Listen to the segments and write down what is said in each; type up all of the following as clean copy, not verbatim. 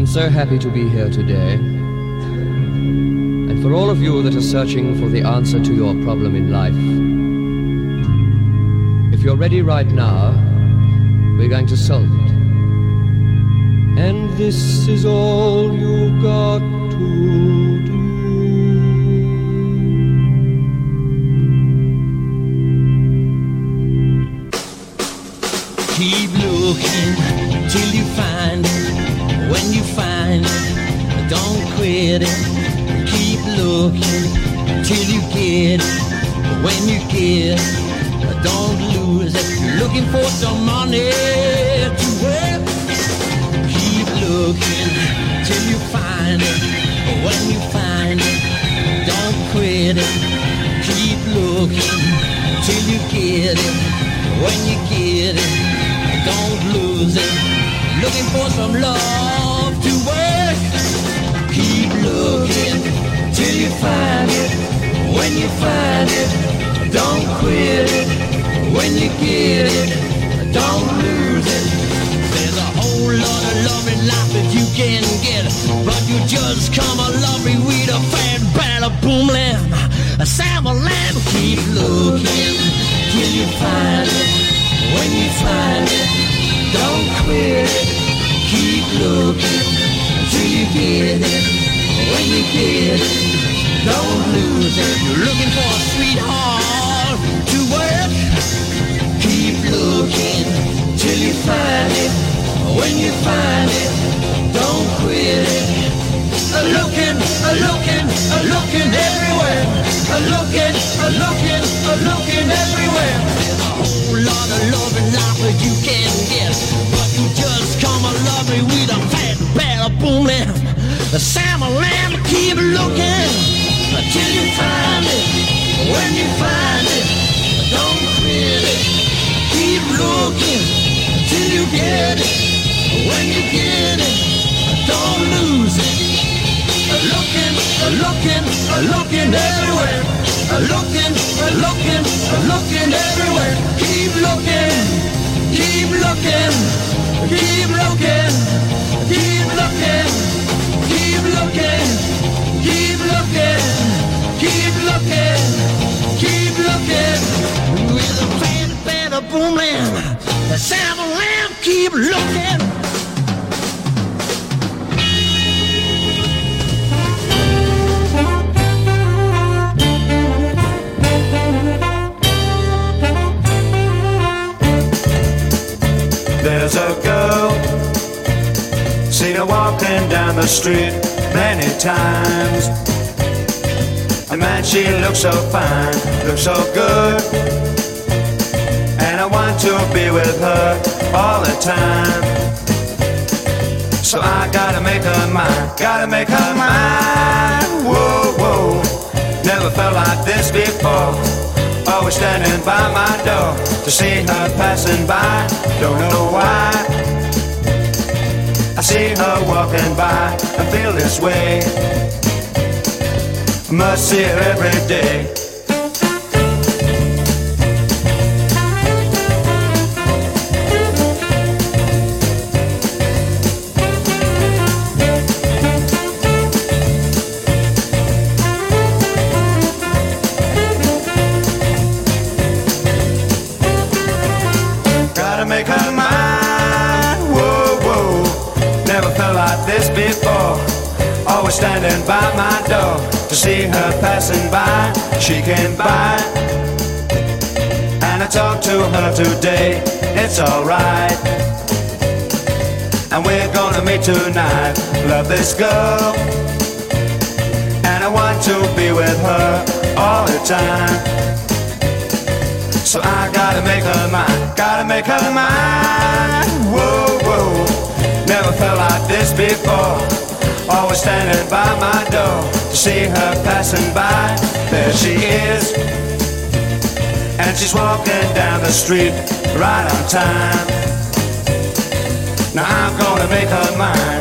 so happy to be here today. And for all of you that are searching for the answer to your problem in life, if you're ready right now, we're going to solve it. And this is all you've got to do. Keep looking till you find it. When you find it, don't quit it. Keep looking till you get it. When you get it, don't lose it. Looking for some money to work. Keep looking till you find it. When you find it, don't quit it. Keep looking till you get it. When you get it, don't lose it. Looking for some love to work. Keep looking till you find it. When you find it, don't quit it. When you get it, don't lose it. There's a whole lot of love in life that you can get, but you just come a lovely with a fat ball of boom lamb, a salmon lamb. Keep looking till you find it. When you find it, don't quit it. Keep looking till you get it. When you get it, don't lose it. You're looking for a sweetheart to work. Keep looking till you find it. When you find it, don't quit it. Looking, looking everywhere. Looking everywhere. There's a whole lot of love and life that you can get, but you just come a love me with a fat ball of boom lamb, the salmon lamb. Keep looking till you find it. When you find it, don't quit it. Keep looking till you get it. When you get it, don't lose it. Looking everywhere. Looking everywhere. Keep looking. Keep looking. Keep looking. Keep looking. Keep looking. Keep looking. Keep looking. Keep looking. With a fat bed of boom lamb, a salmon lamb. Keep looking. There's a girl, seen her walking down the street many times. And man, she looks so fine, looks so good, and I want to be with her all the time. So I gotta make her mine, whoa, whoa. Never felt like this before, always standing by my door to see her passing by, don't know why. I see her walking by and feel this way, must see her every day. Make her mine, whoa, whoa. Never felt like this before, always standing by my door to see her passing by. She came by and I talked to her today. It's alright, and we're gonna meet tonight. Love this girl, and I want to be with her all the time. So I gotta make her mine, whoa, whoa. Never felt like this before, always standing by my door to see her passing by. There she is, and she's walking down the street right on time. Now I'm gonna make her mine.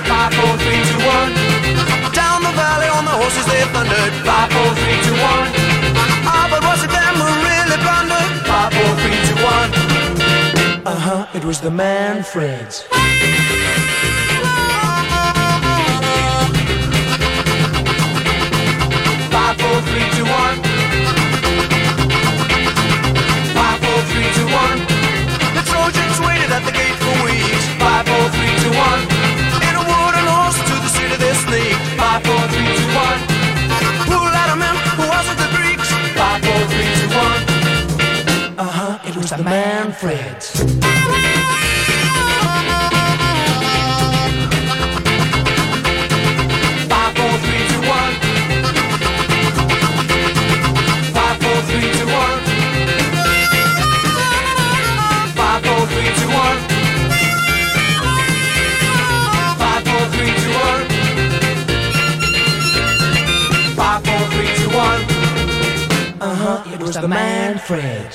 5, 4, 3, 2, 1. Down the valley on the horses they thundered. 5, 4, 3, 2, 1. Ah, but was it them who really blundered? 5, 4, 3, 2, 1. It was the Manfreds. 5, 4, 3, 2, 1. 5, 4, 3, 2, 1. The Trojans waited at the gate for weeks. 5, 4, 3, 2, 1. In a wooden horse to the city they sneaked. 5, 4, 3, 2, 1. Who let them in? Who was it? The Greeks? 5, 4, 3, 2, 1. It was the Manfreds. 5, 4, 3, 2, 1. 5, 4, 3, 2, 1. 5, 4, 3, 2, 1. 5, 4, 3, 2, 1. 5, 4, 3, 2, 1. It was the Manfreds.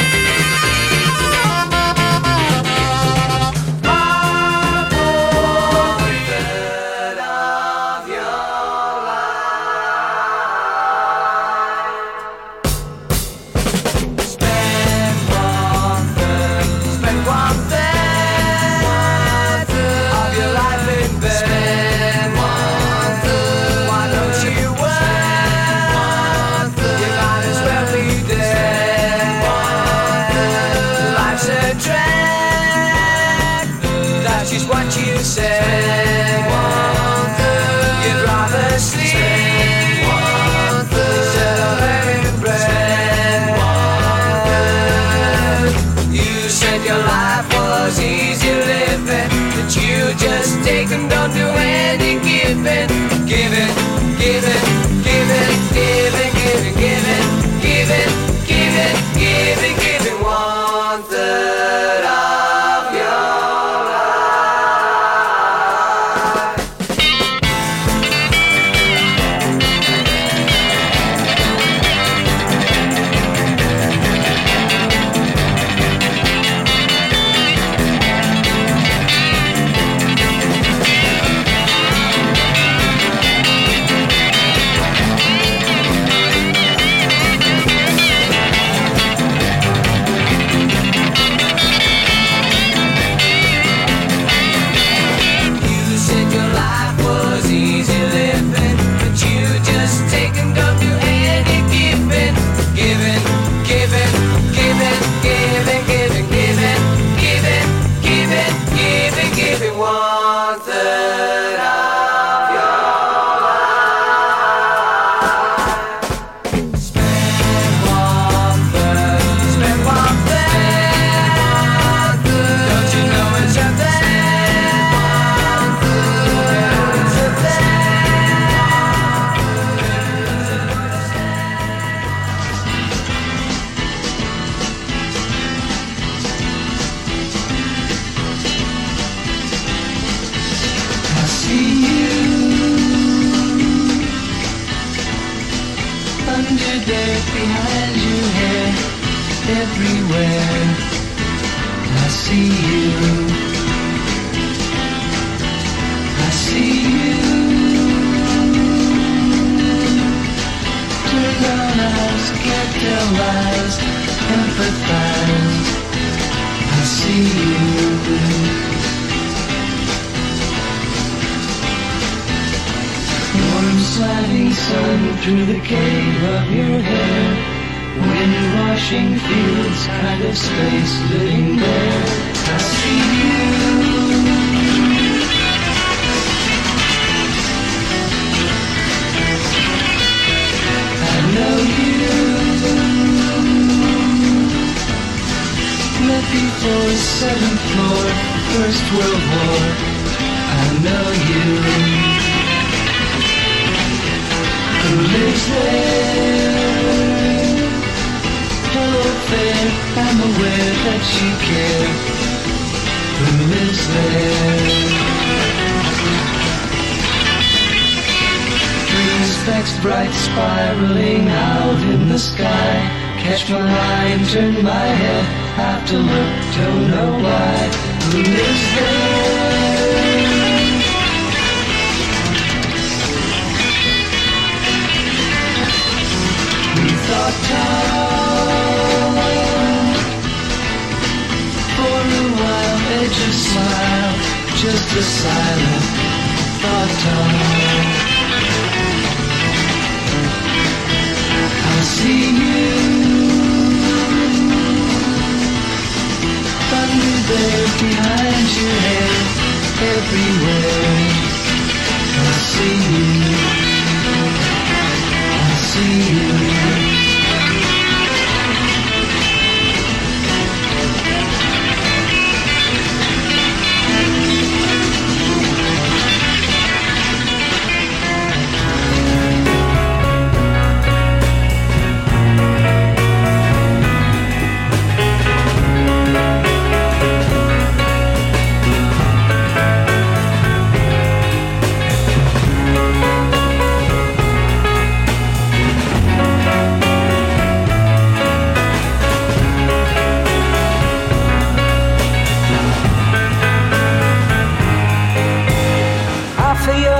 What you said, you'd rather sleep instead of having bread. You said your life was easy living, that you just take and don't do any giving. Giving, giving, giving, giving, giving, giving, giving, giving, giving, giving 1/3 of your behind you here, everywhere. I see you. I see you. Turn down eyes, can't tell lies, empathize. I see you. Warm sliding sun through the cave of your hair. Wind washing fields, kind of space living there. I see you. I know you. Met before 7th floor, First World War. I know you. Who lives there? Hello fair, I'm aware that you care. Who lives there? 3 specks bright spiraling out in the sky. Catch my eye, turn my head, have to look, don't know why. Who lives there?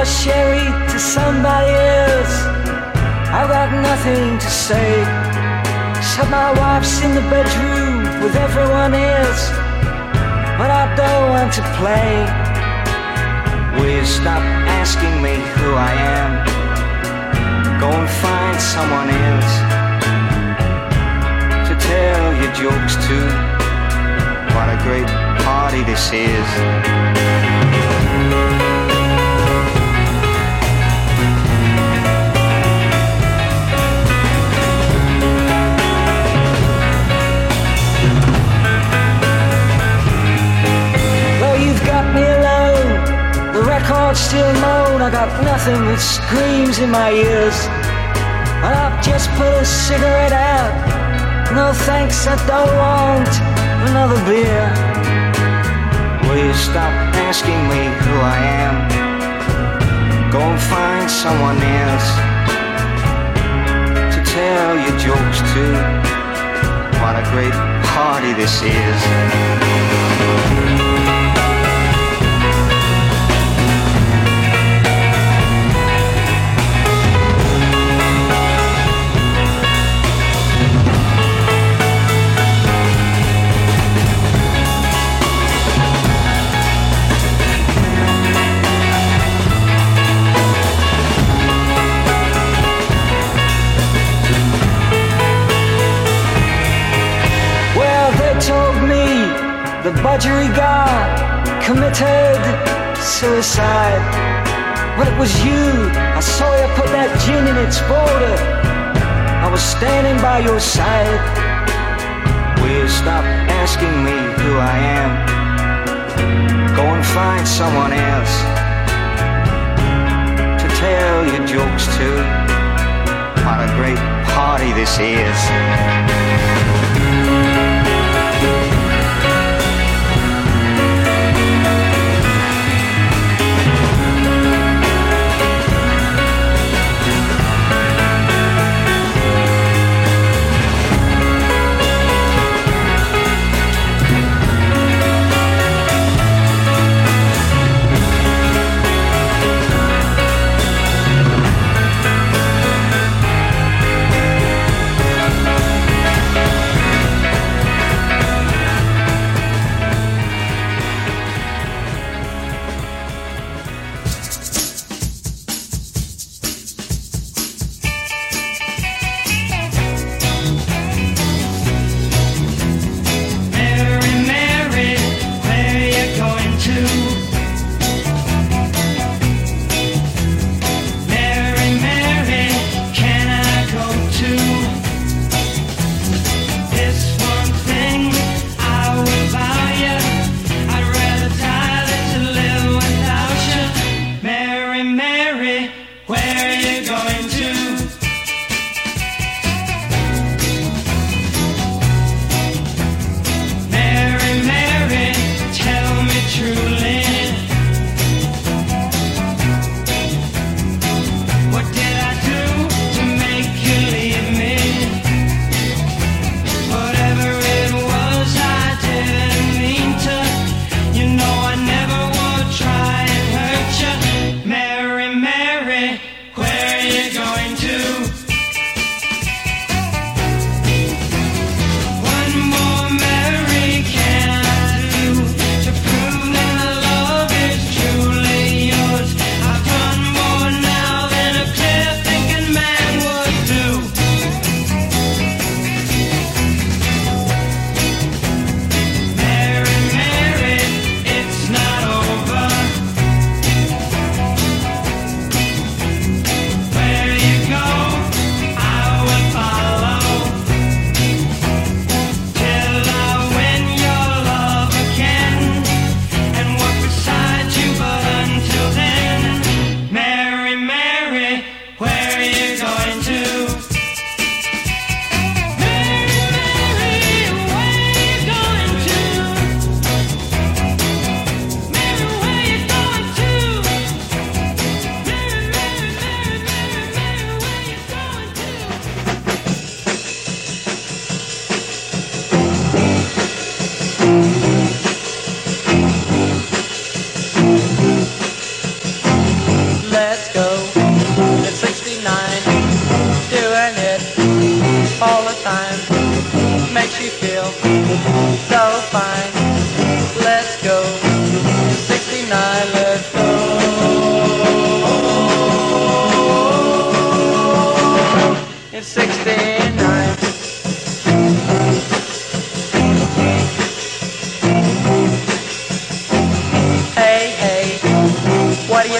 sherry to somebody else. I've got nothing to say. Said my wife's in the bedroom with everyone else, but I don't want to play. Will you stop asking me who I am? Go and find someone else to tell your jokes to. What a great party this is. Still moan, I got nothing but screams in my ears. And I've just put a cigarette out. No thanks, I don't want another beer. Will you stop asking me who I am? Go and find someone else to tell your jokes to. What a great party this is. The budgerigar committed suicide. When it was you, I saw you put that gin in its border. I was standing by your side. Will you stop asking me who I am? Go and find someone else to tell your jokes to. What a great party this is.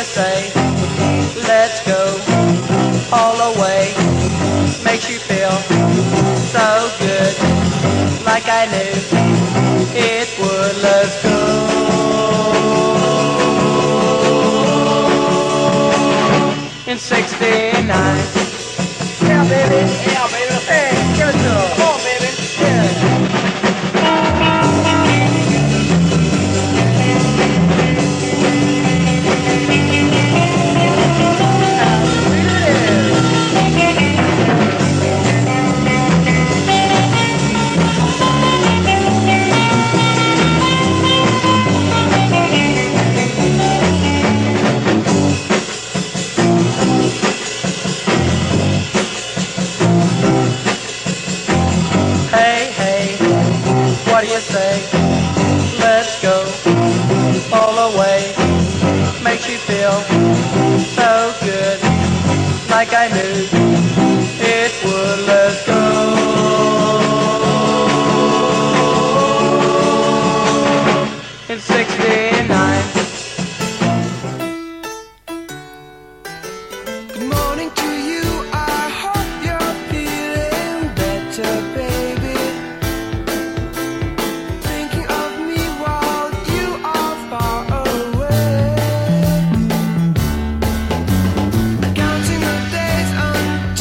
say? Let's go all the way. Makes you feel so good, like I knew it would. Let's go. In 69. Yeah, baby. Yeah, baby. Hey, give it to her. Come on, baby. Yeah. What do you say? Let's go all the way. Makes you feel so good, like I knew it would. Let's go. In 69. Good morning to you. I hope you're feeling better, baby. Counting the days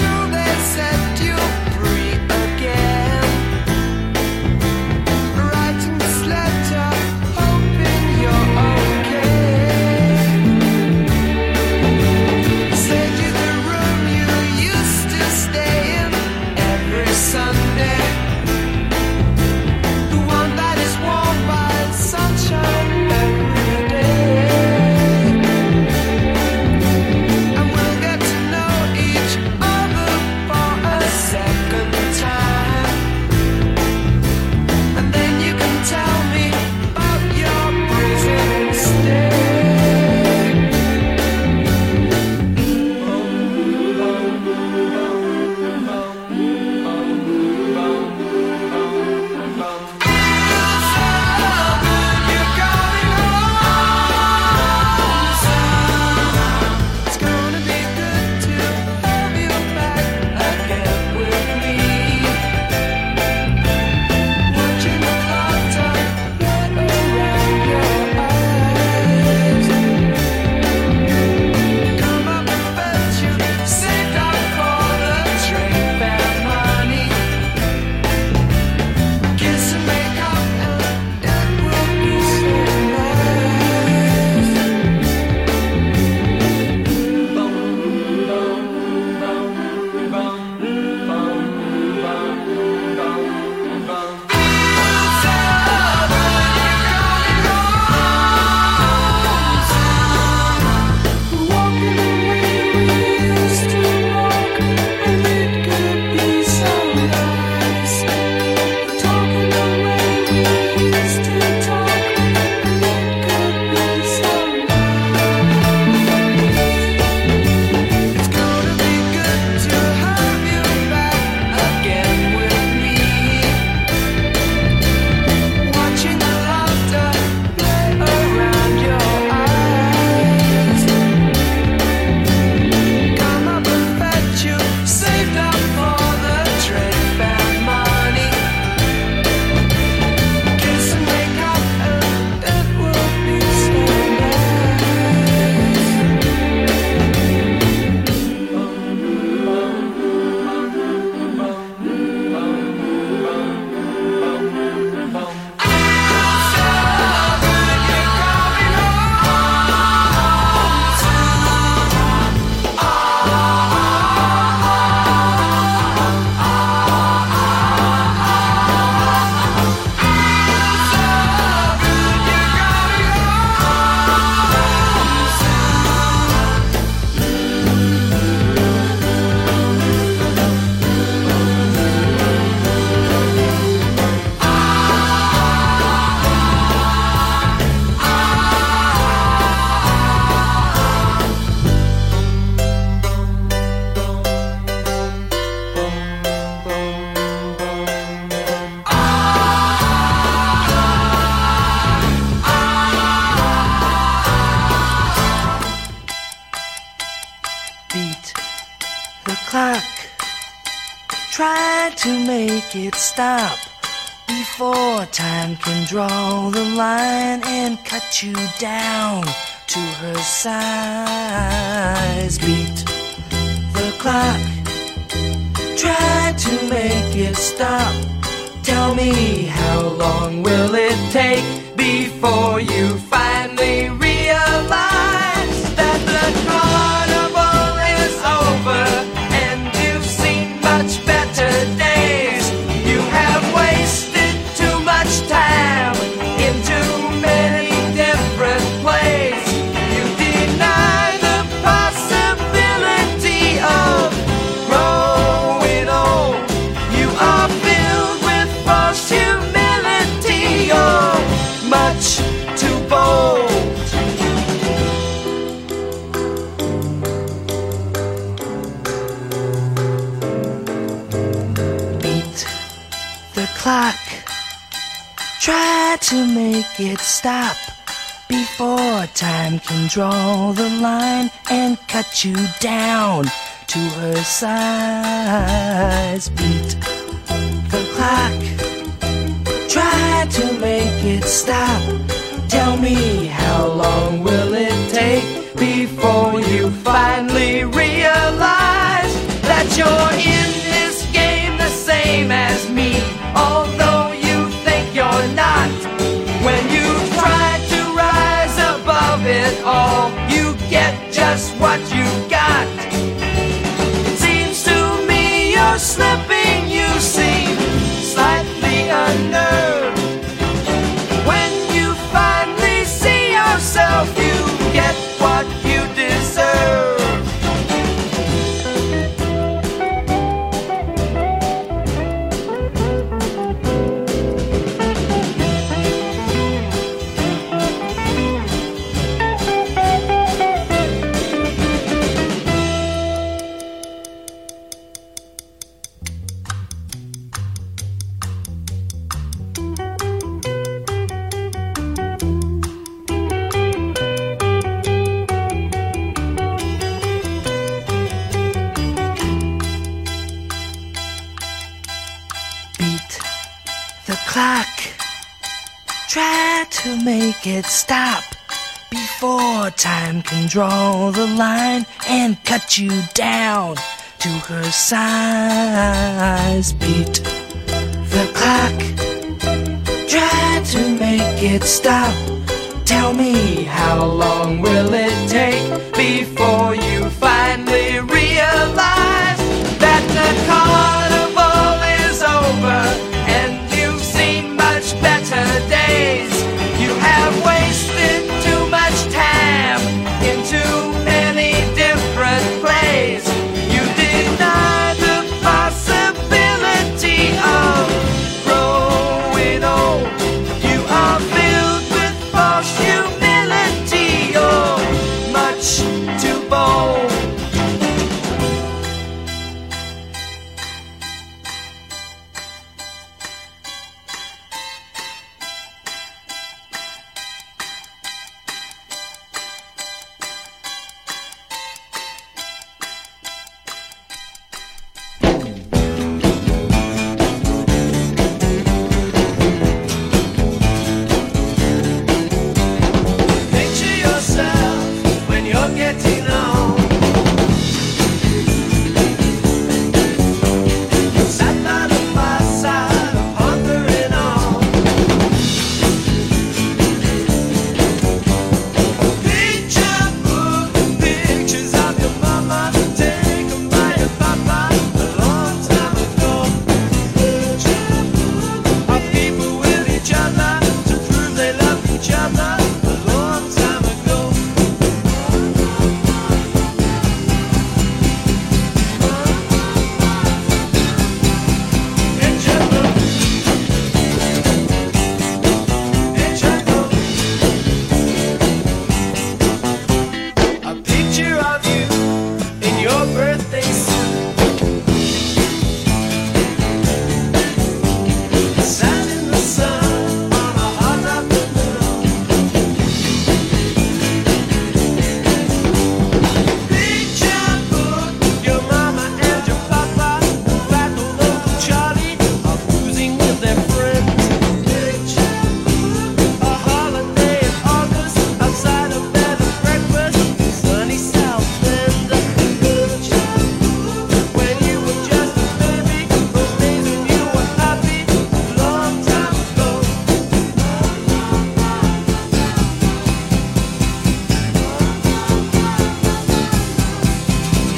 beat the clock. Try to make it stop before time can draw the line and cut you down to her size. Beat the clock. Try to make it stop. Tell me, how long will it take before you finally realize that the carnival is over and you've seen much better days? You have wasted too much time in too many different plays. You deny the possibility of growing old. You are filled with false humility. You're much too bold. Beat the clock. Try to make it stop before time can draw the line and cut you down to her size. Beat the clock. Try to make it stop. Tell me, how long will it take before you finally realize that you're in this game the same as me, although you think you're not. When you try to rise above it all, you get just what you got. It seems to me you're slipping, you seem slightly unnerved. When you finally see yourself, you get what you deserve. Beat the clock. Try to make it stop before time can draw the line and cut you down to her size. Beat the clock. Try to make it stop. Tell me, how long will it take before you finally realize that the carnival is over and you've seen much better days? You have wasted too much time in too many different plays. You deny the possibility of growing old. You are filled with false humility. You're much too bold.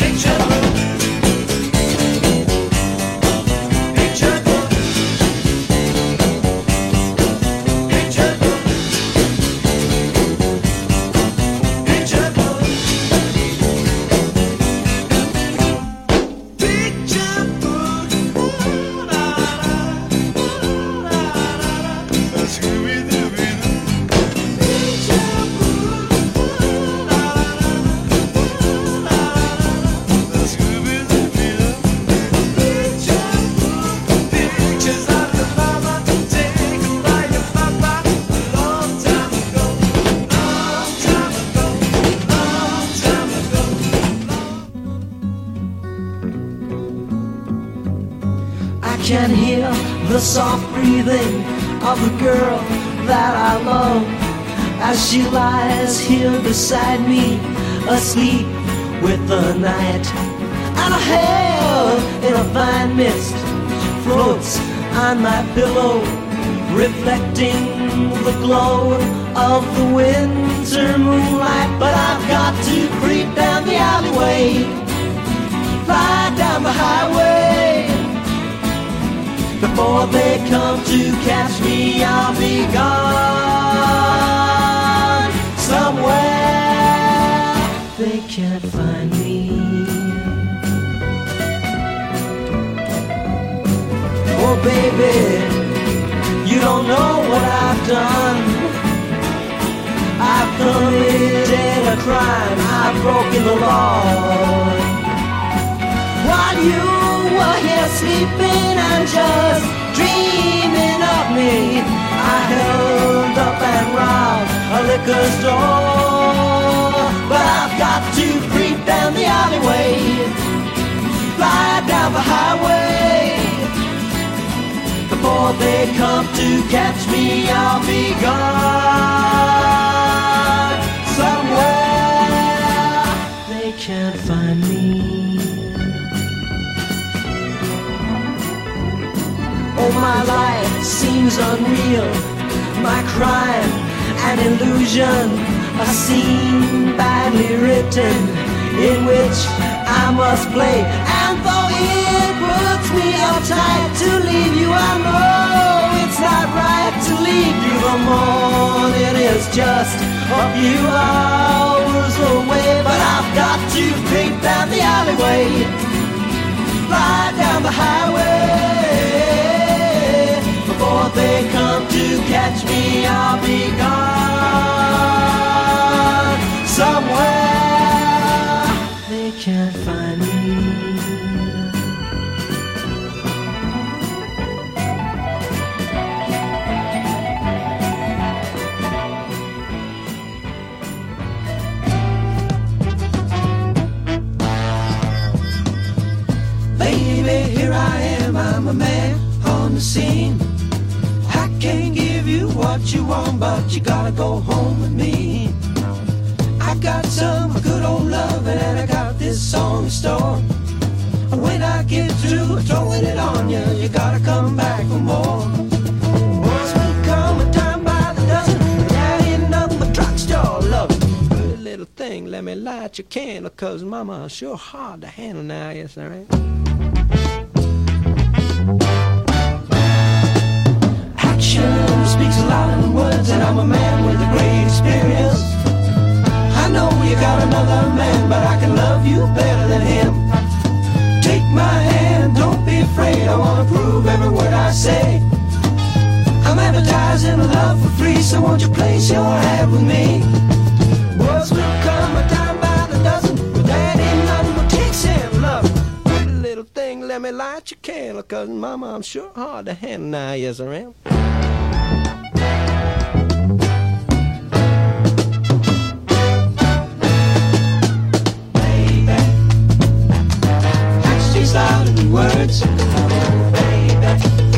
Can hear the soft breathing of the girl that I love as she lies here beside me, asleep with the night. And a hair in a fine mist floats on my pillow, reflecting the glow of the winter moonlight. But I've got to creep down the alleyway, fly down the highway. Before they come to catch me, I'll be gone somewhere they can't find me. Oh baby, you don't know what I've done. I've committed a crime, I've broken the law. While you were here sleeping and just dreaming of me, I held up and robbed a liquor store. But I've got to creep down the alleyway, fly down the highway. Before they come to catch me, I'll be gone somewhere they can't find me. Oh, my life seems unreal, my crime an illusion, a scene badly written in which I must play. And though it puts me uptight to leave you, I know it's not right to leave you. The morning is just a few hours away, but I've got to creep down the alleyway, fly down the highway. Before they come to catch me, I'll be gone somewhere they can't find me. Baby, here I am, I'm a man on the scene. Can't give you what you want, but you gotta go home with me. I got some good old loving and I got this song in store. When I get through throwing it on you, you gotta come back for more. Once we come a time by the dozen, down in the drugstore, love it. Good little thing, let me light your candle, cause mama sure hard to handle now, yes there ain't. Speaks a lot in words, and I'm a man with a great experience. I know you got another man, but I can love you better than him. Take my hand, don't be afraid, I wanna prove every word I say. I'm advertising love for free, so won't you place your hand with me? Words will come a time by the dozen, but that ain't nothing but kicks and love. Pretty little thing, let me light your candle, cause mama, I'm sure hard to handle now, yes I am. Louder than words, baby.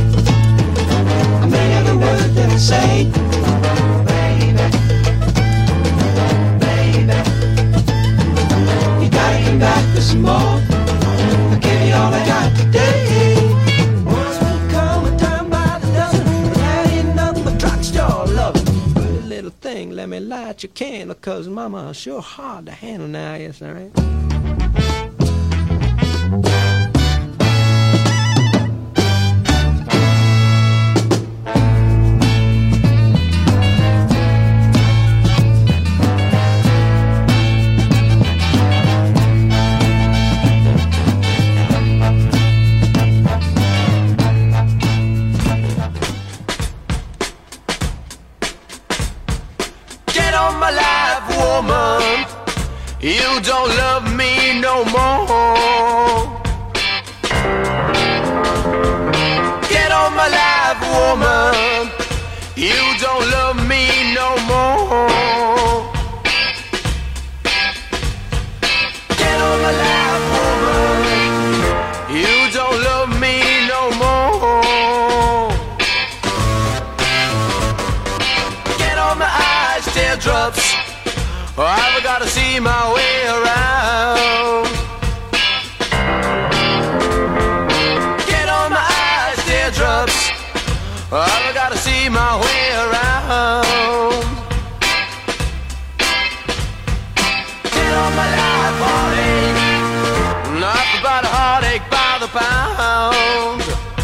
I mean every word that I say, baby, baby. You gotta come back for some more. I'll give you all I got today. Once will come a time by the dozen, but that ain't nothing but drugstore love. Pretty little thing, let me light your candle, cause mama sure hard to handle now, yes there ain't. don't love me no more. Get on my life, woman. You don't love me no more. Get on my life, woman. You don't love me no more. Get on my eyes, teardrops. I've got to see my way around. Get on my eyes, teardrops. I've got to see my way around. Get on my life, heartache. Not about a heartache by the pound.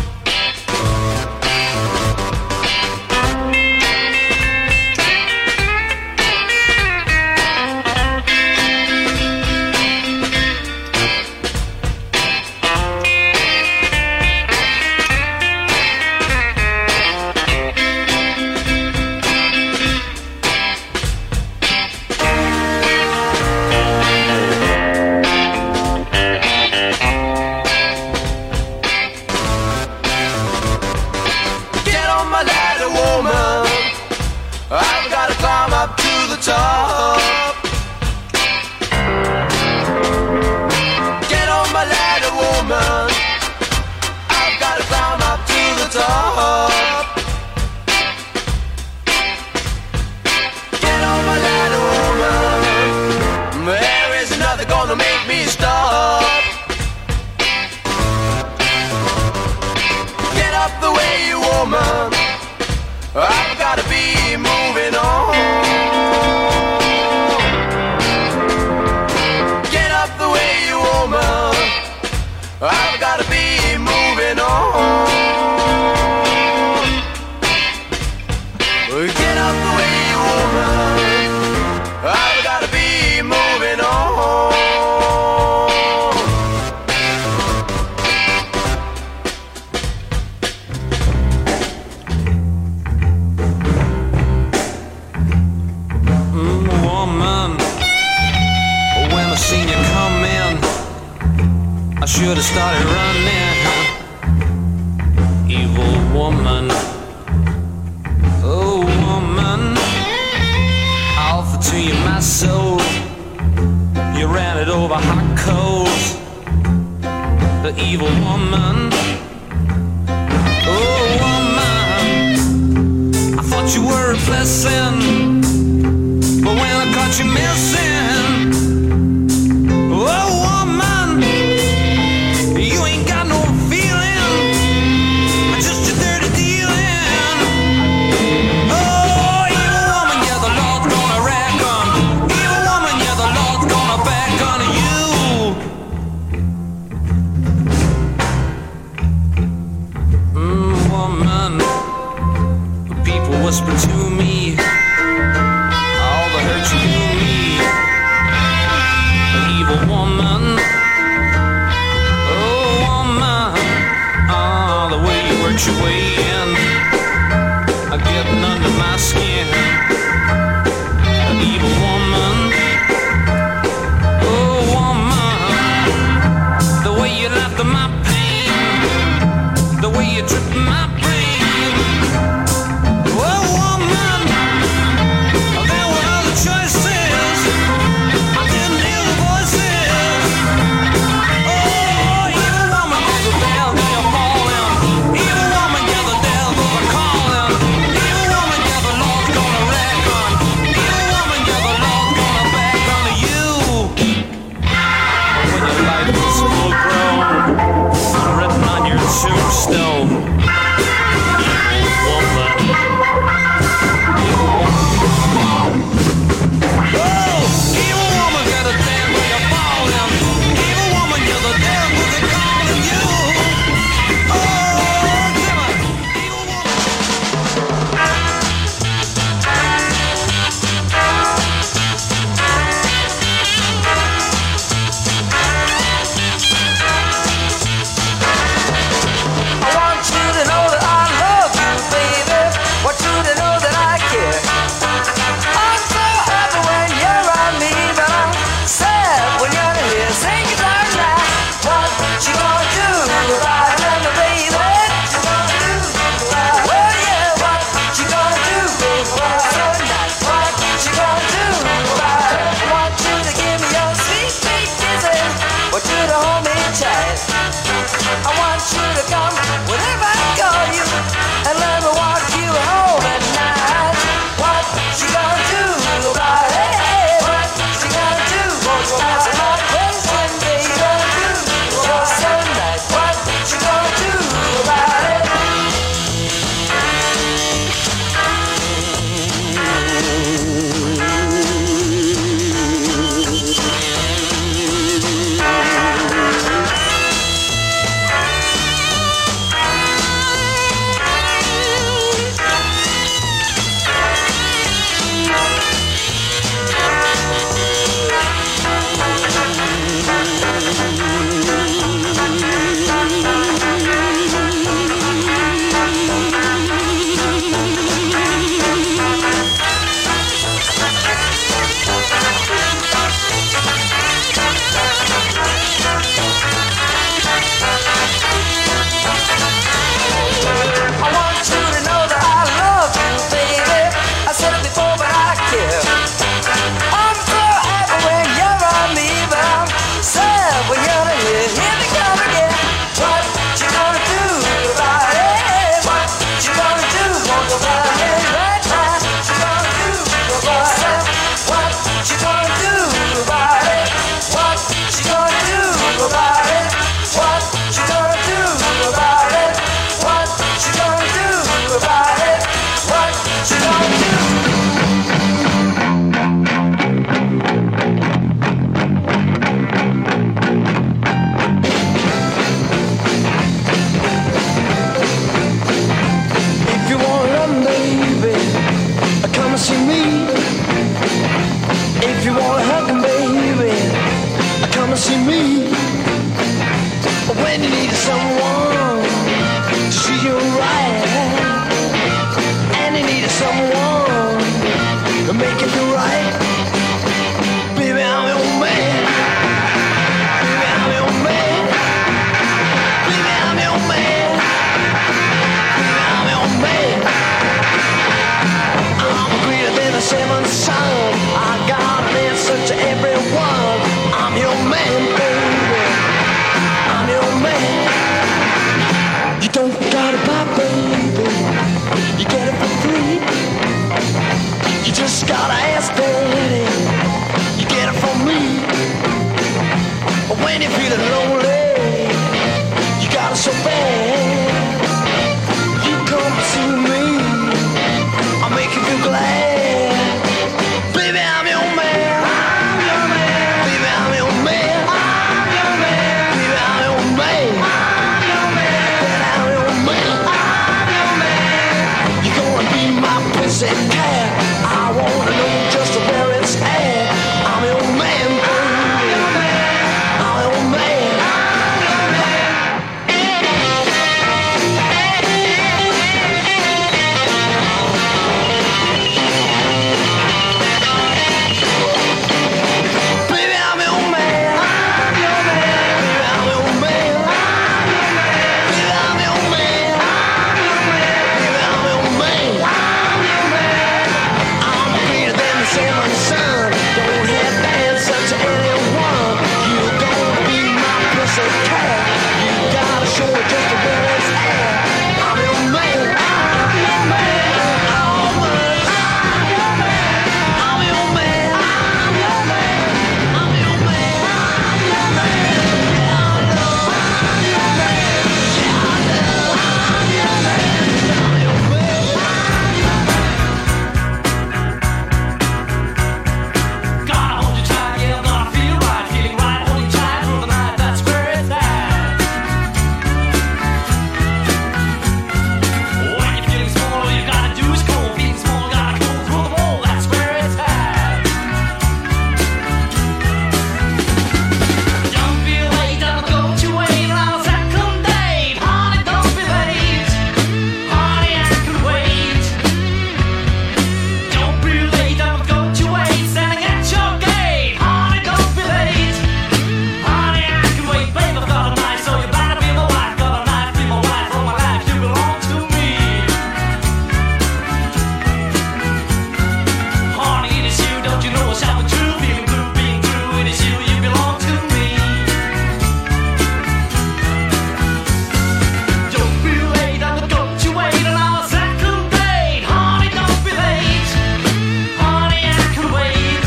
I've got to climb up to the top. Get on my ladder, woman. I've got to climb up to the top. Get on my ladder, woman. There is nothing gonna make me stop. Get up the way, you woman. I've got to be moving on. Get up the way, you woman. I've got to be moving on. Get up the way, you woman. I've got to be moving on. Seen you come in, I should have started running. Evil woman, oh woman, I offer to you my soul. You ran it over hot coals. The evil woman, oh woman, I thought you were a blessing, but when I caught you missing, oh woman, you ain't got no feeling, just your dirty dealing. Oh, evil woman, yeah, the Lord's gonna reckon. Evil woman, yeah, the Lord's gonna back on you. Woman, people whisper to me all the hurt you do me. Evil woman, oh woman, the way you worked your way in, getting under my skin. Evil woman, oh woman, the way you laughed at my pain, the way you tripped my brain. Oh woman, there were other choices. I didn't hear the voices. Oh, evil woman, you're the devil, you're falling. Evil woman, you're the devil, you're calling. Evil woman, you're the Lord's gonna reckon. Evil woman, you're the Lord's gonna back on you. When your life is full grown, written on your tombstone. Evil woman. Oh, evil woman, got a damn way of falling. Evil woman, you're the devil, they're calling you. Oh, come on, evil woman. I want see me when you need someone to see you right, and you need someone to make you feel right. Baby, I'm your man. Baby, I'm your man. Baby, I'm your man. Baby, I'm your man. I'm greater than the seventh sun. I got an answer to everyone. I'm your man, baby. I'm your man. You don't gotta buy, baby. You get it for free. You just gotta ask, daddy. You get it from me. When you're feeling lonely, you got it so bad. You come to me, I'll make you feel glad. Baby, I'm your man. I'm your man. Baby, I'm your man. I'm your man. Baby, I'm your man. I'm your man. Baby, I'm your man. I'm your man. You're gonna be my pussy cat. I wanna know just where it's at. I'm your man, baby. I'm your man. I'm your man. I'm your man. Baby, I'm your man. I'm your man. Baby, I'm your man. I'm your man. Baby, I'm your man. I'm your man. Baby, I'm your man. I'm your man. I'm greater than the seventh sun. Don't have to answer to anyone. You're gonna be my pussy cat. You gotta show it just where it's at. I'm your man. I'm your man. I'm your man. I'm your man. I'm your man. I'm your man. I'm your man. Yeah, I know. I'm your man. Yeah, I know. I'm your man. I'm your man. Gotta hold you tight, yeah, gotta feel right, feeling right, hold you tight through the night, that's where it's at. When you're feeling small, all you gotta do is go, feeling small, gotta go through the wall, that's where it's at. Don't be late, don't go to wait on a second date, honey, don't be late, honey, I can wait. Don't be late, don't go to wait, standing at your gate, honey, don't be late, honey, I can wait. Babe, I've got a knife, so you better be my wife. Got a knife, be my wife, all my life you belong to me. Honey, it is you, don't you know what's happened true? Feeling blue, being true, it is you, you belong to me. Don't be late, I'm gonna go to wait on our second date. Honey, don't be late, honey, I can wait.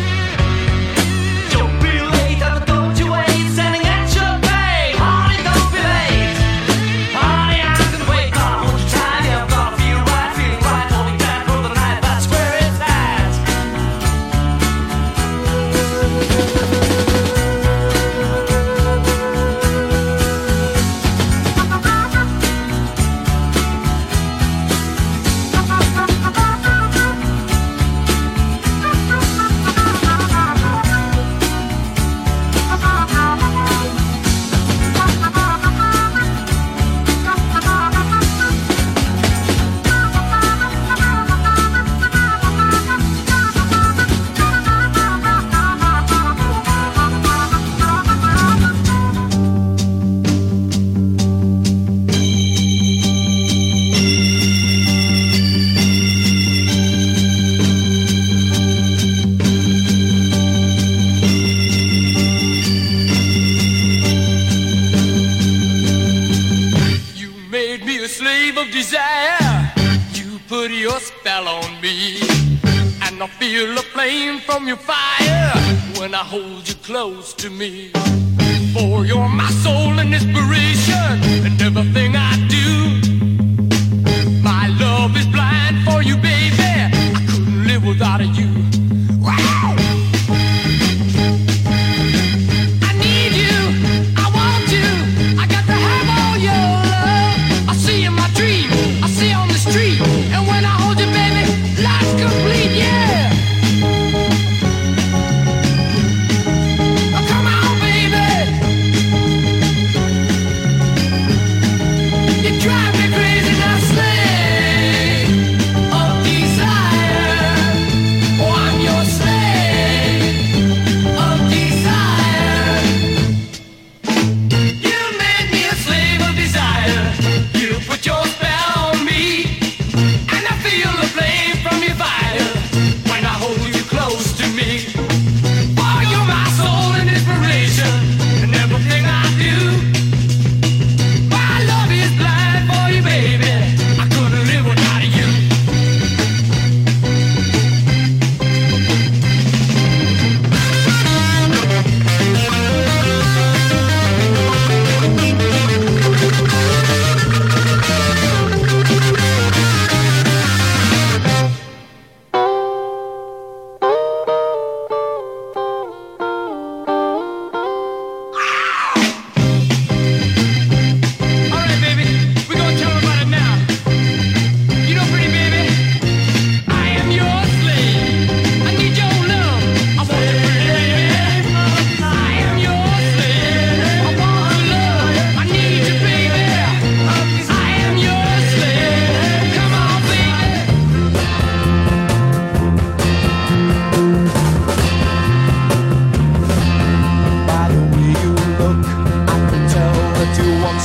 Don't be late, I'm gonna go to wait, standing at your gate. Honey, don't be late, honey, I can wait. Gotta hold you tight, yeah, I've gotta feel right, feeling right, holding tight for the night, that's where it's at. You made me a slave of desire. You put your spell on me, and I feel the flame from your fire when I hold you close to me. For you're my soul and inspiration, and everything I do. My love is blind for you, baby. I couldn't live without you. Wow! I need you, I want you, I got to have all your love. I see in my dream, I see on the street, and when I hold you, baby, life's complete, yeah. Oh, come on, baby.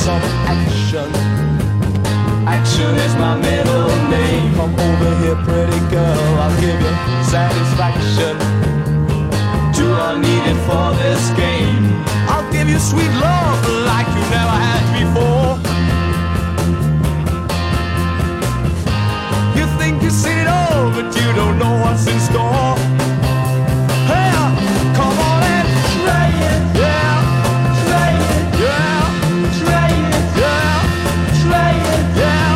some action. Action is my middle name. Come over here, pretty girl, I'll give you satisfaction. Do I need it for this game? I'll give you sweet love like you never had before. You think you've seen it all, but you don't know what's in store. Hey, come on and try it, yeah. Try it, yeah. Try it, yeah. Try it, yeah.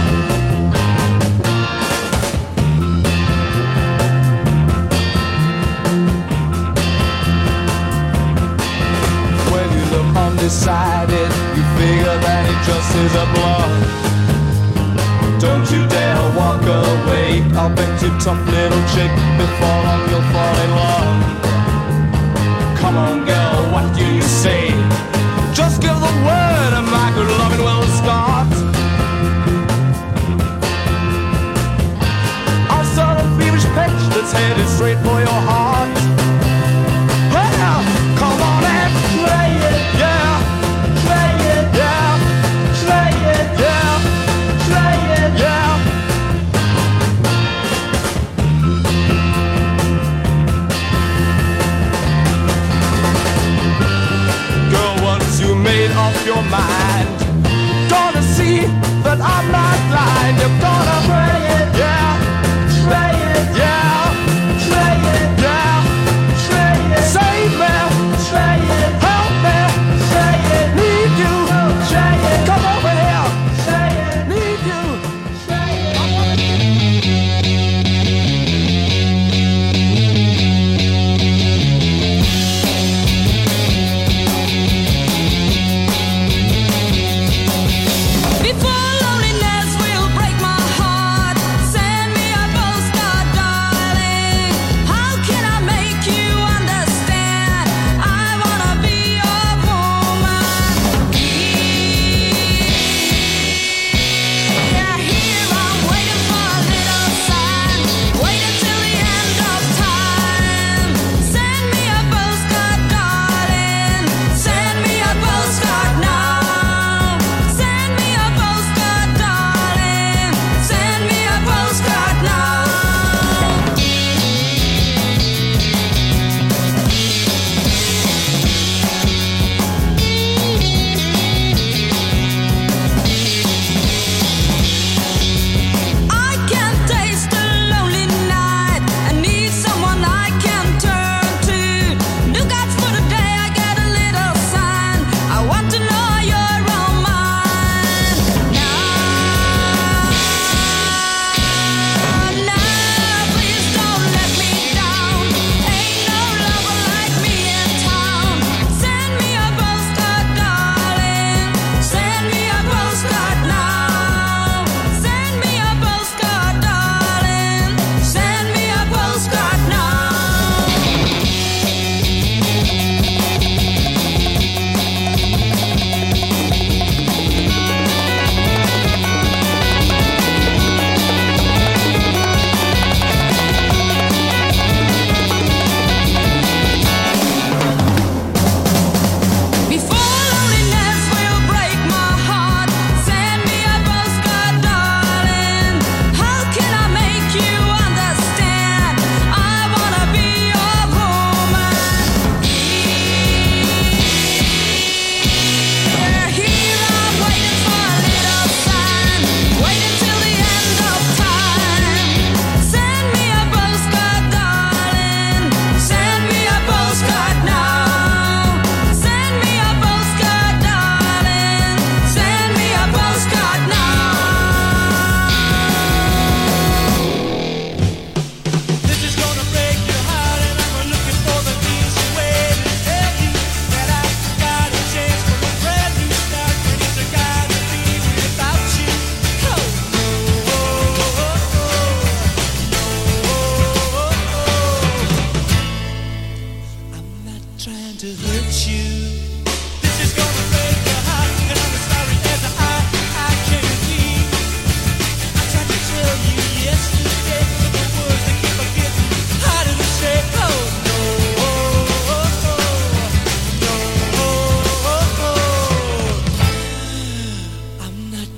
When you look undecided, you figure that it just is a bluff. Don't you dare walk away. I'll bet you tough little chick before long you'll fall in love. Come on girl, what do you say? Just give the word and my good loving will start. I'll start a feverish pitch that's headed straight for your heart. Well, come on and play it, yeah. Play it, yeah. Play it, yeah. Play it, yeah. Girl, once you made up your mind, gonna see that I'm not blind. You're gonna play it, yeah. Play it, yeah. Play it, yeah. Play it. Save me. Play it. Help me. Play it. Need you. Play it. Come over here. Play it. Need you. Play Before loneliness will break my heart,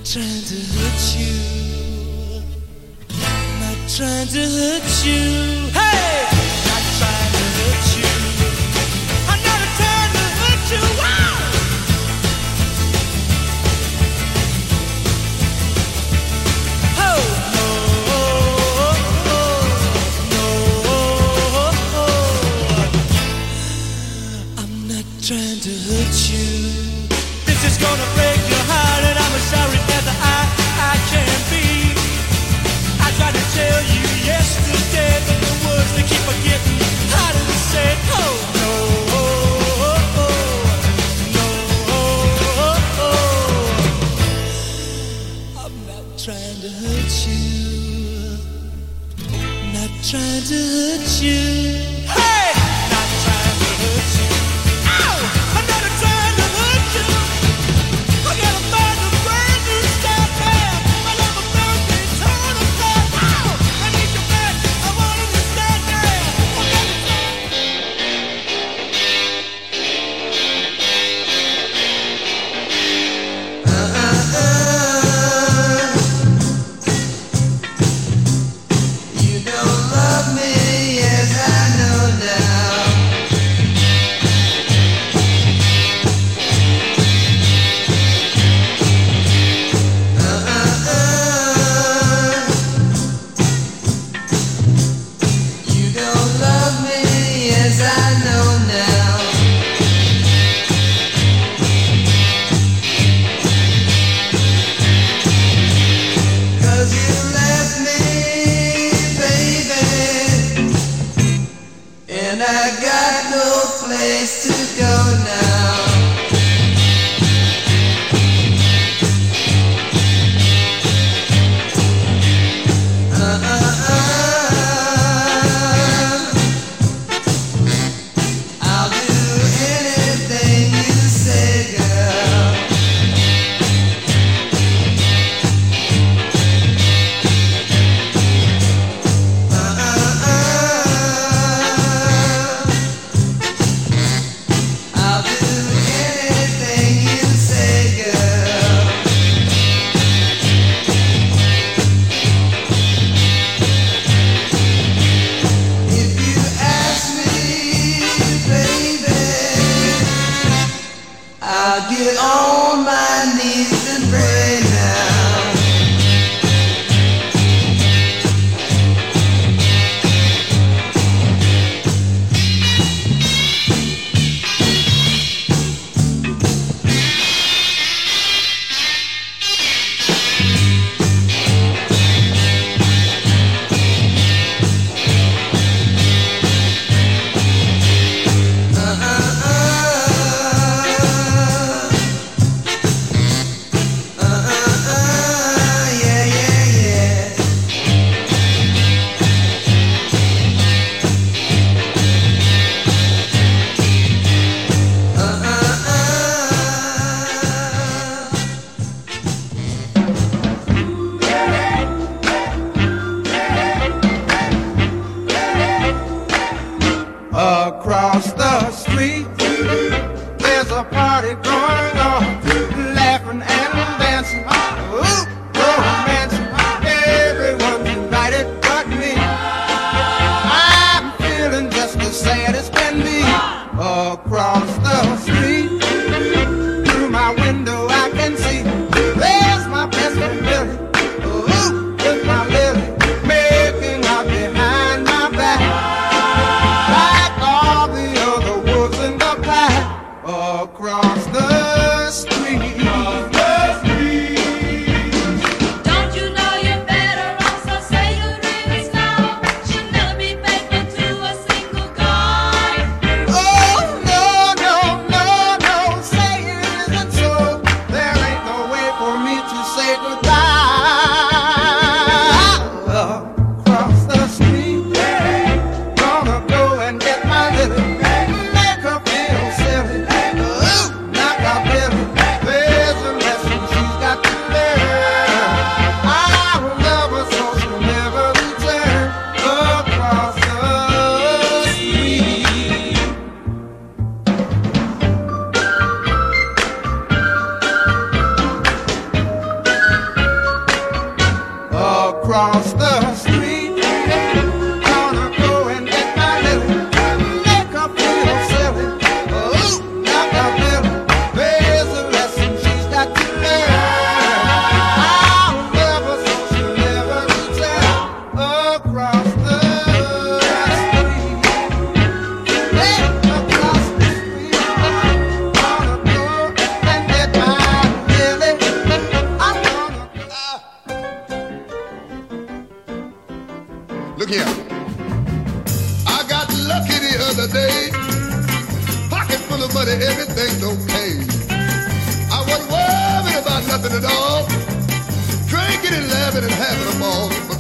trying to hurt you. Not trying to hurt you. Hey! Not trying to hurt you. I'm not trying to hurt you. Wow! Oh, no, no. I'm not trying to hurt you. This is gonna break your heart, and I'm sorry that I can't be. I tried to tell you yesterday, but the words they keep on getting harder to say. Oh no, no, I'm not trying to hurt you. Not trying to hurt you. Hey, not trying to hurt you. Ow, I'm not trying to hurt you. I gotta find a brand new start now. My love will burn me, turn apart. Ow! I need you back. I want you to start now. You don't love me, yes I know now. You don't love me, yes I know now. 'Cause you left me, baby, and I got no place to go now. I'll do anything you say, girl. I'll do anything you say, girl. If you ask me, baby, I'll get on my knees and pray now. Yeah, yeah, yeah. Across the street, there's a party going on, laughing and dancing, ooh, romancing. Everyone's invited but me. I'm feeling just as sad as can be. Across the street, through my window I can see there's my best friend Billy, ooh, with my Lily, making out behind my back. Like all the other wolves in the pack. Across the street. Don't you know you're better off? So say good riddance now. She'll never be faithful to a single guy. Oh, no, no, no, no, say it isn't so. There ain't no way for me to say goodbye. Across the street, gonna go and get my Lily, make her feel silly. Ooh, knock out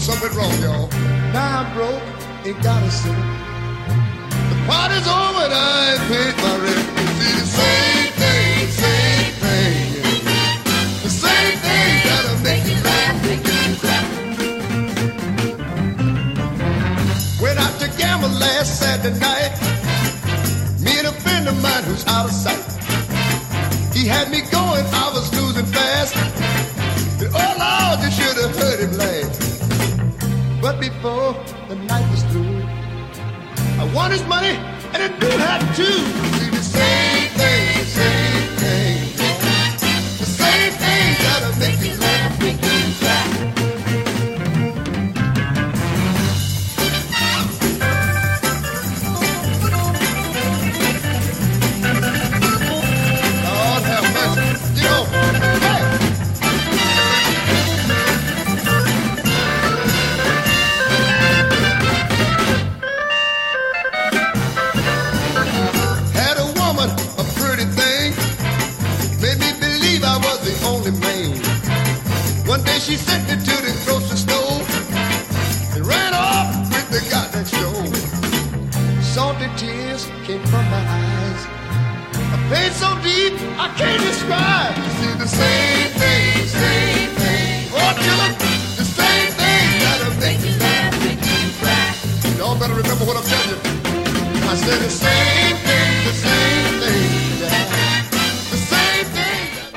something wrong, y'all. Now I'm broke, ain't got a cent. The party's over and I ain't paid my rent. You see the same thing, the same thing that'll make you laugh, make you cry. Went out to gamble last Saturday night. Me and a friend of mine who's out of sight. He had me going, I was losing fast. And, oh Lord, you should have heard him laugh. But before the night was through, I won his money and the dude had too. See the same thing, the same thing that'll make you laugh, make you cry. She sent me to the grocery store and ran off with the guy next door. Salty tears came from my eyes. A pain so deep I can't describe. You see the same thing. Oh, killer, the same thing that'll make you laugh, make you cry. Y'all better remember what I'm telling you. I said the same thing, the same thing. Yeah. The same thing.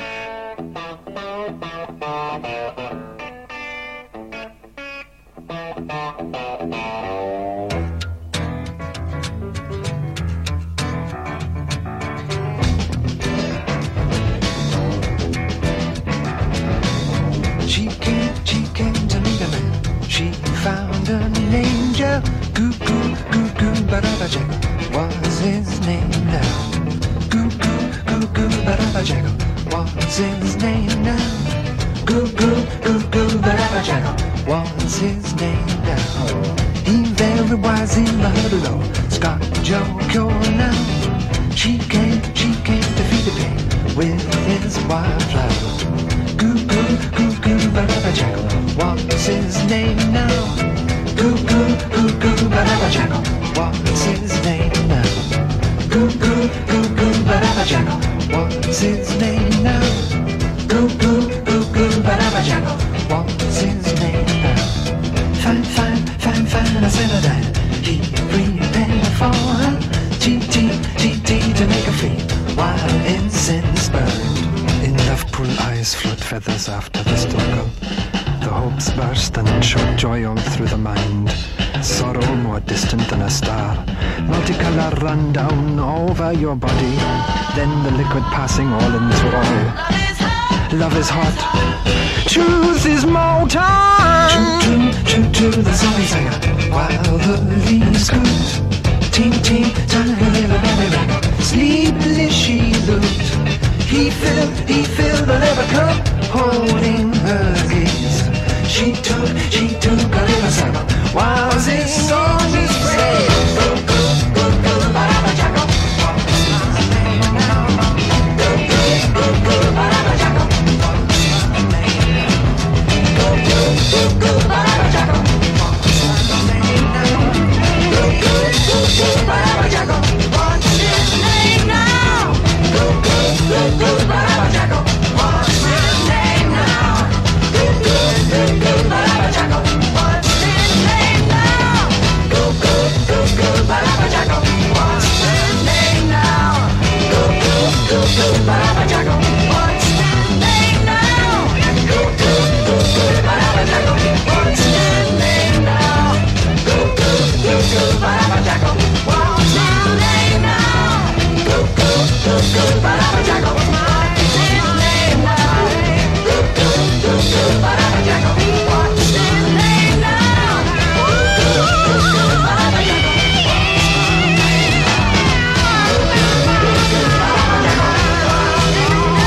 She came to meet a man. She found an angel. Goo goo goo goo ba-da-ba jackal was his name now. Goo goo goo goo ba-da-ba jackal was his name now. Goo goo goo goo ba-da-ba jackal was his name now. He very wise in the huddle, Scott Joe Cure now. She came to feed the pain with his wildflower. Goo goo goo goo ba-da-ba jackal was his name now. Goo goo goo goo ba-da-ba jackal was his name now. Goo goo goo goo ba-da-ba jackal was his name now. Goo goo goo goo ba-da-ba jackal was his name now. Fine, fine, fine, fine, I said a dime. He prepared for her. T to make her free while incense burned. In love-pool eyes float feathers after the struggle. The hopes burst and shot joy all through the mind. Sorrow more distant than a star. Multicolour run down over your body. Then the liquid passing all into all. Love is hot. Truth is molten. True, the zombie singer. While the leaves scoot. Ting, tiny little baby rack. Sleepily she looked. He filled the leather cup, holding her gaze. She took a little sample while singing on his praise. Go, go, go, go, ba-da-ba jackal. What's my name now? Go, go, go, go, ba-da-ba jackal. What's my name now? Go, go, go, go, ba-da-ba jackal. What's my name now? Go, go, go, go, ba-da-ba jackal. What's his name now? Go, go, go, go, ba-da-ba jackal. What's his name now? Go, go, go, go, ba-da-ba jackal. What's his name now? Go, go, go, go, ba-da-ba jackal. What's his name now? Go, go, go, go, ba-da-ba jackal. What's his name now? Go, go, go, go, ba-da-ba jackal. What's his name now? Go, go, go, go, ba-da-ba jackal. What's his name now? Go, go, go, go, ba-da-ba jackal. What's his name now? Go, go, go, go, ba-da-ba jackal. What's his name now? Go, go, go, go, ba-da-ba jackal. What's his name now? Go, go, go, go, ba-da-ba jackal.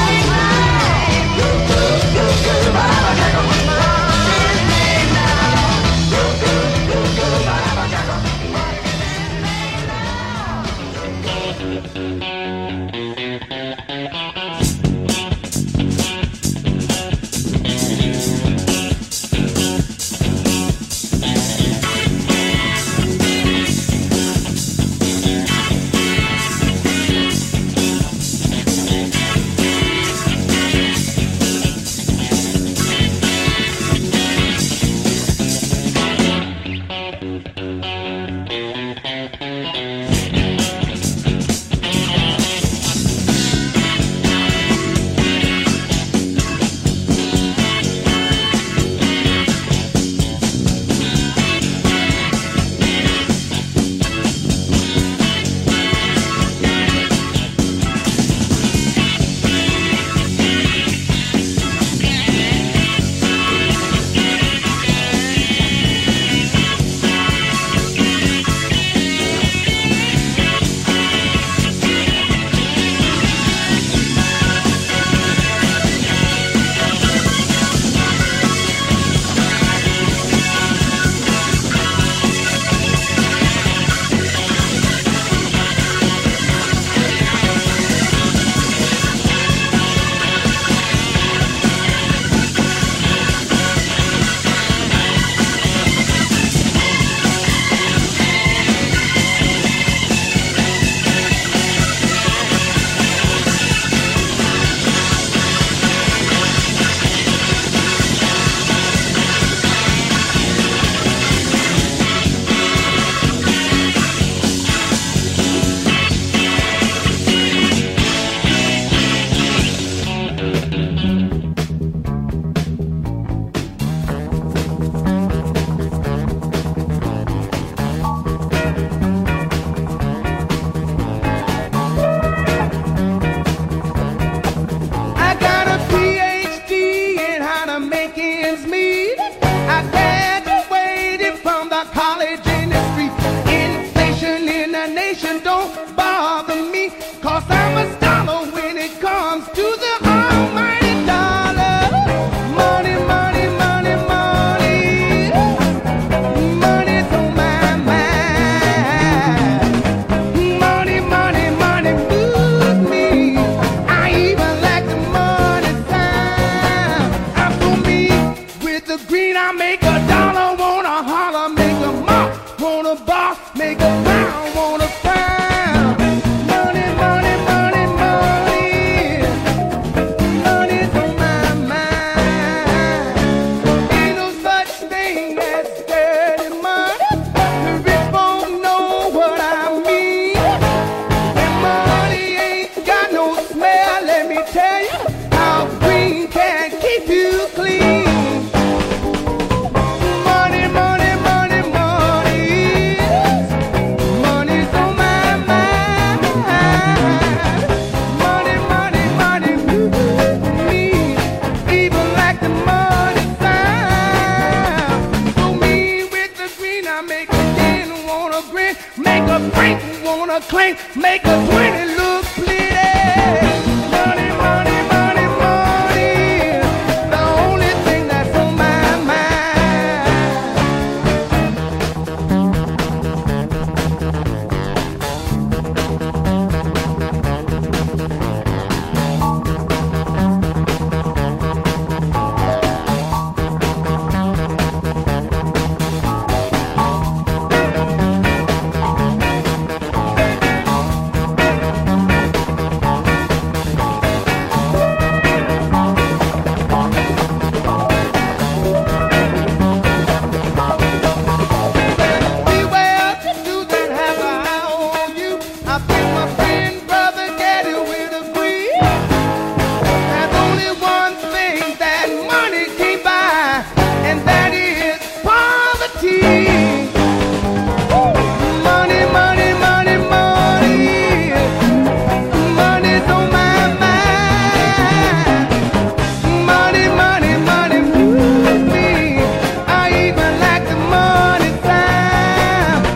clink, make a 20 look pretty. Money, money, money, money, the only thing that's on my mind. Beware the dudes that have an eye on you. I think my friend, brother, daddy will agree. There's only one thing that money can't buy, and that is poverty. Money, money, money, money, money's on my mind. Money, money, money moves me. I even like the money sound.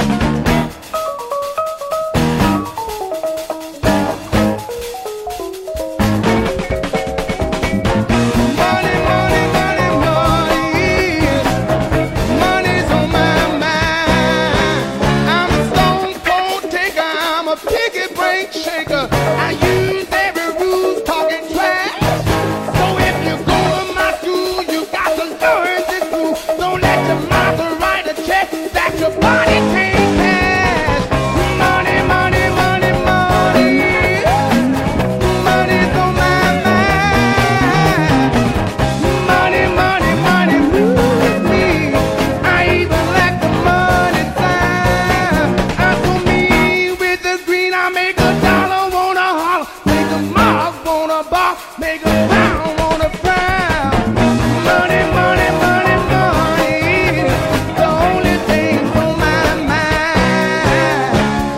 Money, money, money, money, money's on my mind. I'm a stone cold taker, I'm a piggy bank shaker. I use every rule talking trash. So if you go to my school, you got to learn this rule. Don't let your mouth write a check that your body can't cash. Money, money, money, money, money's on my mind. Money, money, money moves me. I even like the money sound. As for me with the green, I make a dollar wanna holler, make a mark wanna bar, make a pound wanna frown. Money, money, money, money, the only thing on my mind.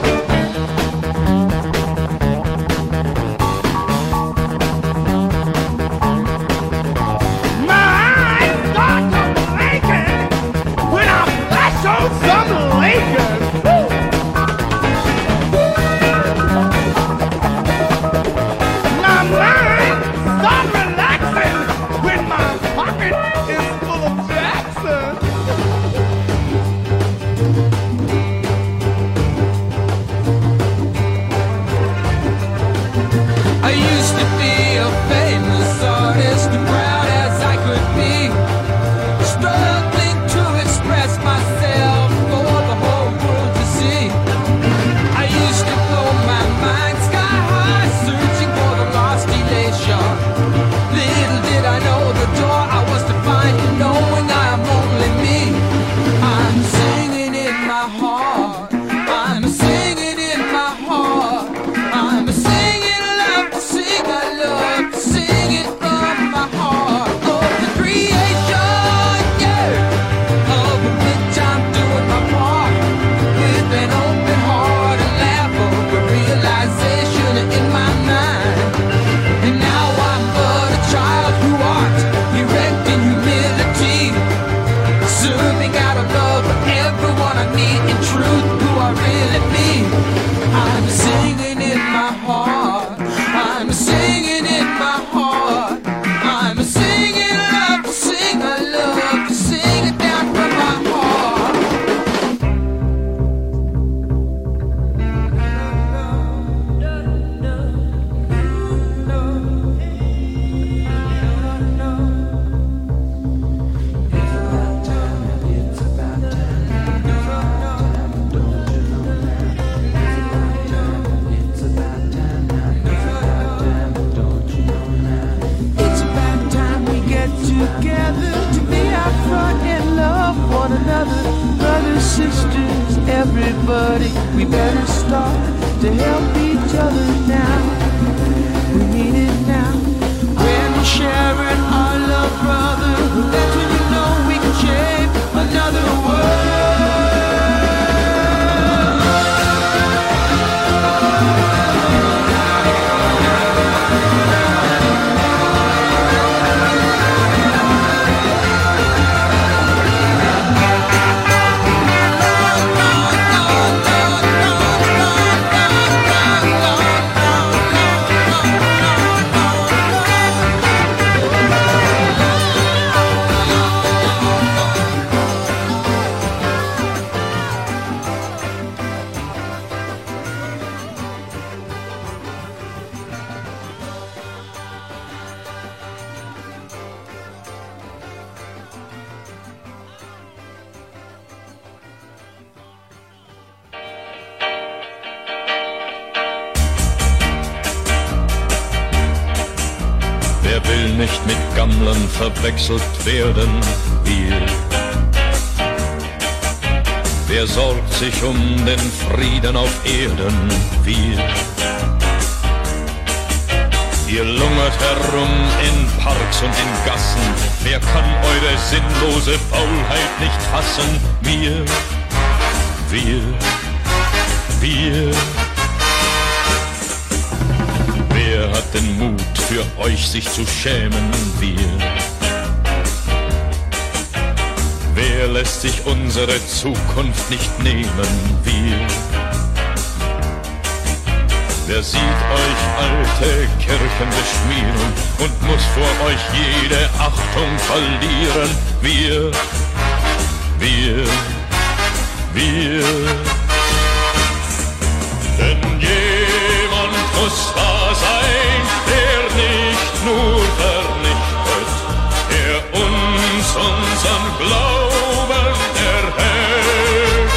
My eyes start to blinking when I flash on some Lakers. Woo! My mind start relaxing when my pocket is full of Jackson. I used to be a famous artist, proud as I could be, struggling to express myself for the whole world to see. I used to blow my mind sky high, searching for the lost elation. Little did I know the door I was to find, knowing I am only me. I'm singing in my heart, I'm singing in my heart, I'm singing love to sing, I love to sing it from my heart. Oh, the creation, yeah, of which I'm doing my part, with an open heart and laugh over realization in my mind. And now I'm but a child who art erect in humility, serving out of love for everyone I meet, in truth who I really be. I'm singing in my heart, I'm singing in my heart, I'm singing love to sing, I love to sing it down from my heart. It's about time we get together to be out front and love one another. Brothers, sisters, everybody, we better start to help each other now. We need it now. When we're sharing our love, brother, that's when you know we can shape another world. Wer will nicht mit Gammlern verwechselt werden? Wir. Wer sorgt sich um den Frieden auf Erden? Wir. Ihr lungert herum in Parks und in Gassen. Wer kann eure sinnlose Faulheit nicht fassen? Wir. Wer hat den Mut, für euch sich zu schämen? Wir. Wer lässt sich unsere Zukunft nicht nehmen? Wir. Wer sieht euch alte Kirchen beschmieren und muss vor euch jede Achtung verlieren? Wir. Denn jemand muss da sein, der nicht nur vernichtet, der uns unseren Glauben erhält.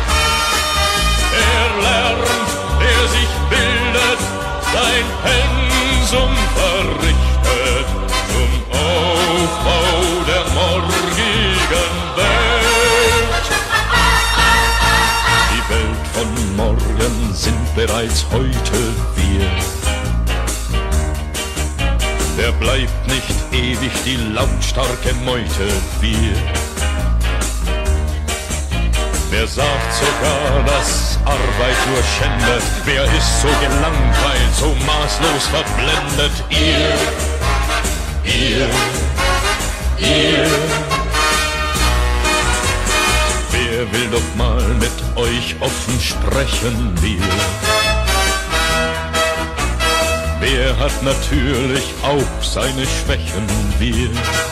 Er lernt, der sich bildet, sein Pensum verrichtet, zum Aufbau der morgigen Welt. Die Welt von morgen sind bereits heute wir. Wer bleibt nicht ewig die lautstarke Meute? Wir. Wer sagt sogar, dass Arbeit nur schändet? Wer ist so gelangweilt, so maßlos verblendet? Ihr. Wer will doch mal mit euch offen sprechen? Wir. Wer hat natürlich auch seine Schwächen? Wir.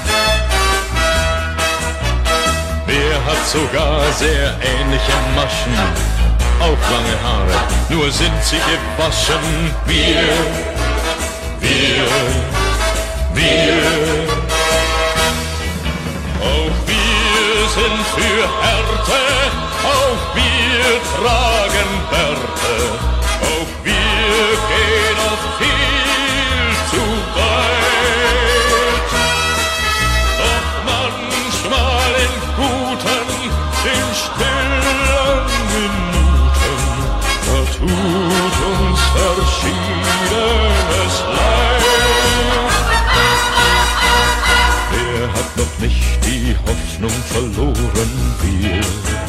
Wer hat sogar sehr ähnliche Maschen, auch lange Haare, nur sind sie gewaschen? Wir. Auch wir sind für Härte, auch wir tragen Bärte, auch wir gehen oft viel zu weit. Doch manchmal in guten, in stillen Minuten, da tut uns verschiedenes leid. Wer hat noch nicht die Hoffnung verloren? Wir.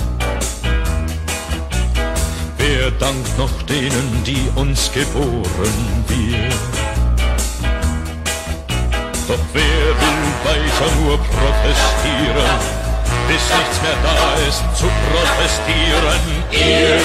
Wer dankt noch denen, die uns geboren? Wir. Doch wer will weiter nur protestieren, bis nichts mehr da ist zu protestieren? Ihr.